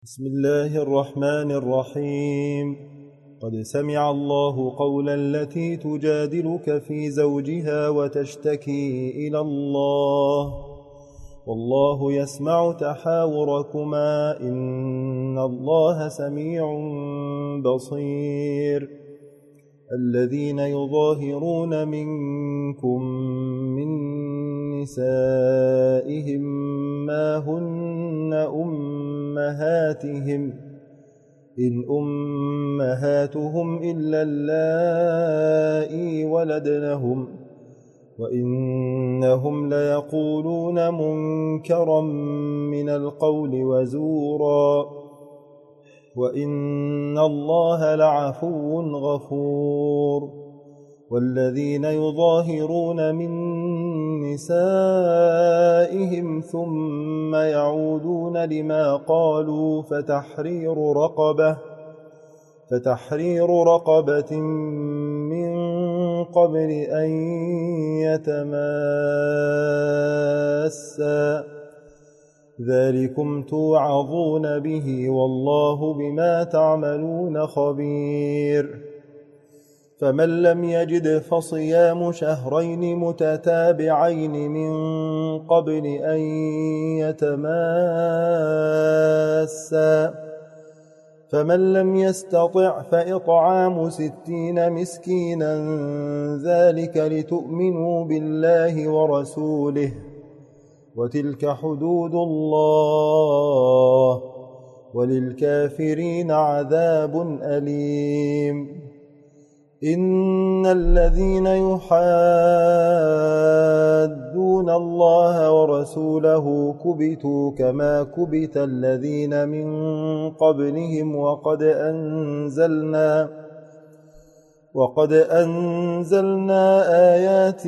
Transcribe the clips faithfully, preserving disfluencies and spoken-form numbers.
بسم الله الرحمن الرحيم. قد سمع الله قولا التي تجادلك في زوجها وتشتكي إلى الله والله يسمع تحاوركما إن الله سميع بصير. الذين يظاهرون منكم من نسائهم ما هن أمهاتهم إن أمهاتهم إلا اللائي ولدنهم وإنهم ليقولون منكرا من القول وزورا وإن الله لعفو غفور. والذين يظاهرون من نسائهم ثم يعودون لما قالوا فتحرير رقبة فتحرير رقبة من قبل أن يتماسا ذلكم توعظون به والله بما تعملون خبير. فمن لم يجد فصيام شهرين متتابعين من قبل أن يتماسا فمن لم يستطع فإطعام ستين مسكينا ذلك لتؤمنوا بالله ورسوله وتلك حدود الله وللكافرين عذاب أليم. إن الذين يحادون الله ورسوله كبتوا كما كبت الذين من قبلهم وقد أنزلنا وقد أنزلنا آيات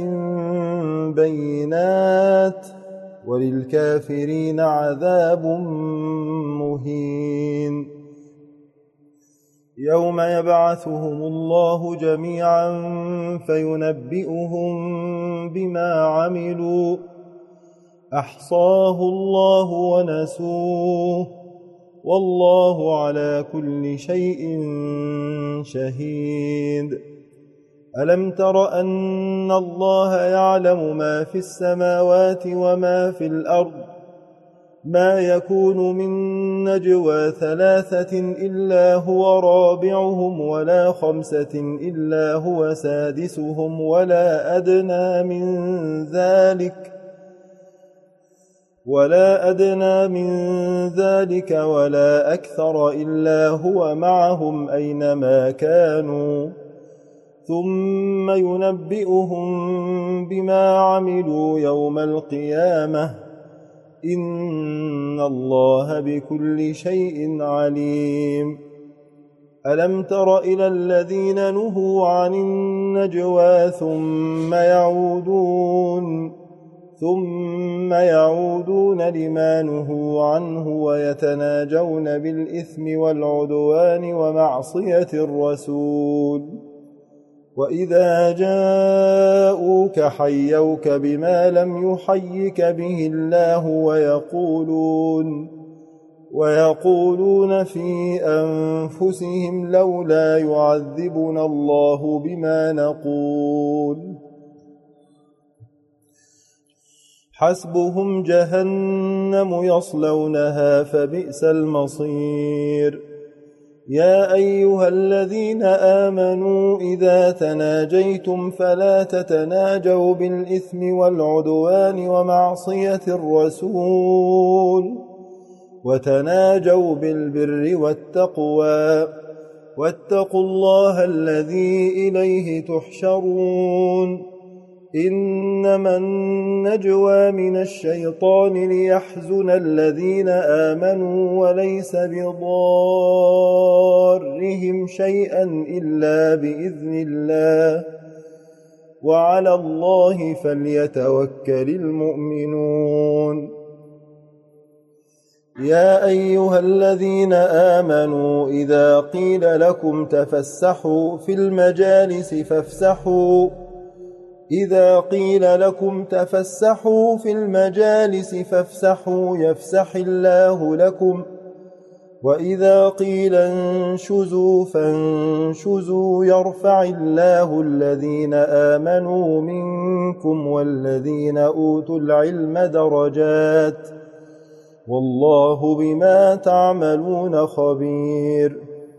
بينات وللكافرين عذاب مهين. يوم يبعثهم الله جميعا فينبئهم بما عملوا أحصاه الله ونسوه والله على كل شيء شهيد. ألم تر أن الله يعلم ما في السماوات وما في الأرض ما يكون من نجوى ثلاثة إلا هو رابعهم ولا خمسة إلا هو سادسهم ولا أدنى من ذلك ولا أدنى من ذلك ولا أكثر إلا هو معهم أينما كانوا ثم ينبئهم بما عملوا يوم القيامة إن الله بكل شيء عليم. ألم تر إلى الذين نهوا عن النجوى ثم يعودون ثم يعودون لما نهوا عنه ويتناجون بالإثم والعدوان ومعصية الرسول وإذا جاءوك حيوك بما لم يحيك به الله ويقولون ويقولون في أنفسهم لولا يعذبنا الله بما نقول حسبهم جهنم يصلونها فبئس المصير. يا أيها الذين آمنوا إذا تناجيتم فلا تتناجوا بالإثم والعدوان ومعصية الرسول وتناجوا بالبر والتقوى واتقوا الله الذي إليه تحشرون. إنما النجوى من الشيطان ليحزن الذين آمنوا وليس بضارهم شيئا إلا بإذن الله وعلى الله فليتوكل المؤمنون. يا أيها الذين آمنوا إذا قيل لكم تفسحوا في المجالس فافسحوا إذا قيل لكم تفسحوا في المجالس فافسحوا يفسح الله لكم وإذا قيل انشزوا فانشزوا يرفع الله الذين آمنوا منكم والذين أوتوا العلم درجات والله بما تعملون خبير.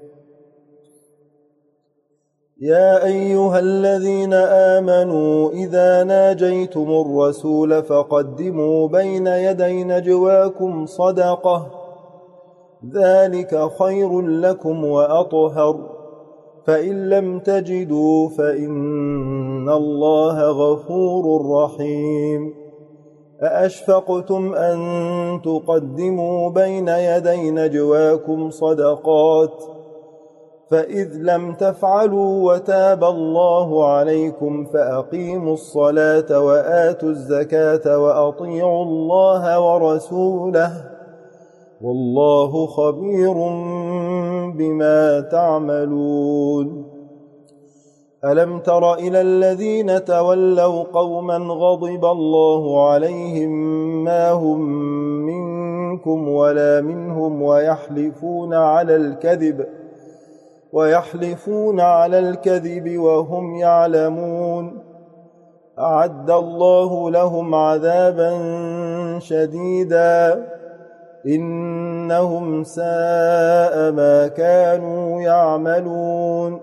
يا أيها الذين آمنوا إذا ناجيتم الرسول فقدموا بين يدي نجواكم صدقة ذلك خير لكم وأطهر فإن لم تجدوا فإن الله غفور رحيم. أأشفقتم أن تقدموا بين يدي نجواكم صدقات فإذ لم تفعلوا وتاب الله عليكم فأقيموا الصلاة وآتوا الزكاة وأطيعوا الله ورسوله والله خبير بما تعملون. ألم تر إلى الذين تولوا قوما غضب الله عليهم ما هم منكم ولا منهم ويحلفون على الكذب ويحلفون على الكذب وهم يعلمون أعد الله لهم عذابا شديدا إنهم ساء ما كانوا يعملون.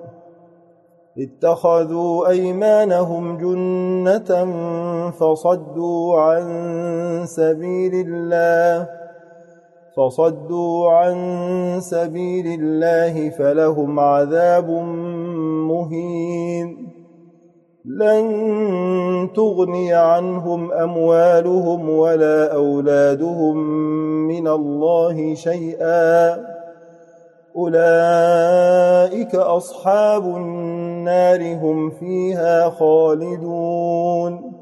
اتخذوا أيمانهم جنة فصدوا عن سبيل الله فصدوا عن سبيل الله فلهم عذاب مهين. لن تغني عنهم أموالهم ولا أولادهم من الله شيئا أولئك أصحاب النار هم فيها خالدون.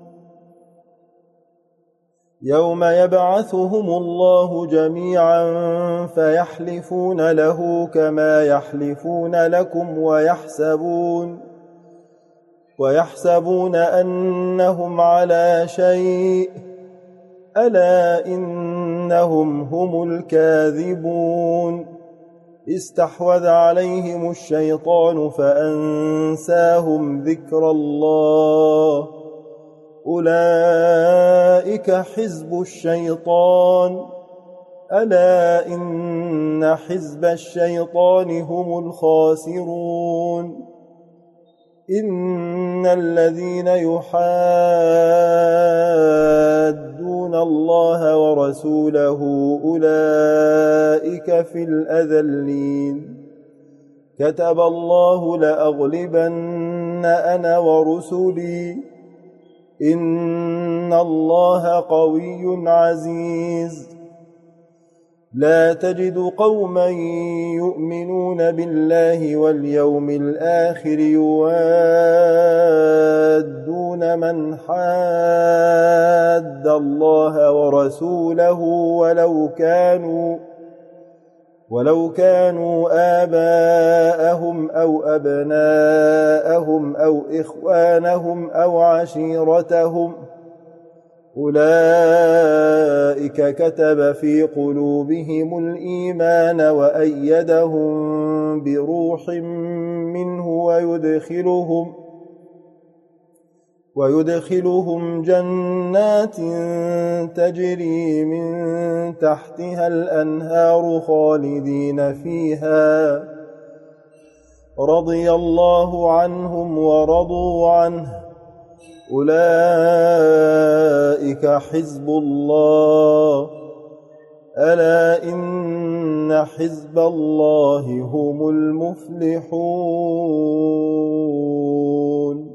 يوم يبعثهم الله جميعا فيحلفون له كما يحلفون لكم ويحسبون ويحسبون أنهم على شيء ألا إنهم هم الكاذبون. استحوذ عليهم الشيطان فأنساهم ذكر الله أولئك حزب الشيطان ألا إن حزب الشيطان هم الخاسرون. إن الذين يحادون الله ورسوله أولئك في الأذلين. كتب الله لأغلبن أنا ورسلي إن الله قوي عزيز. لا تجد قوما يؤمنون بالله واليوم الآخر يوادون من حاد الله ورسوله ولو كانوا ولو كانوا آباءهم أو أبناءهم أو إخوانهم أو عشيرتهم أولئك كتب في قلوبهم الإيمان وأيدهم بروح منه ويدخلهم ويدخلهم جنات تجري من تحتها الأنهار خالدين فيها رضي الله عنهم ورضوا عنه أولئك حزب الله ألا إن حزب الله هم المفلحون.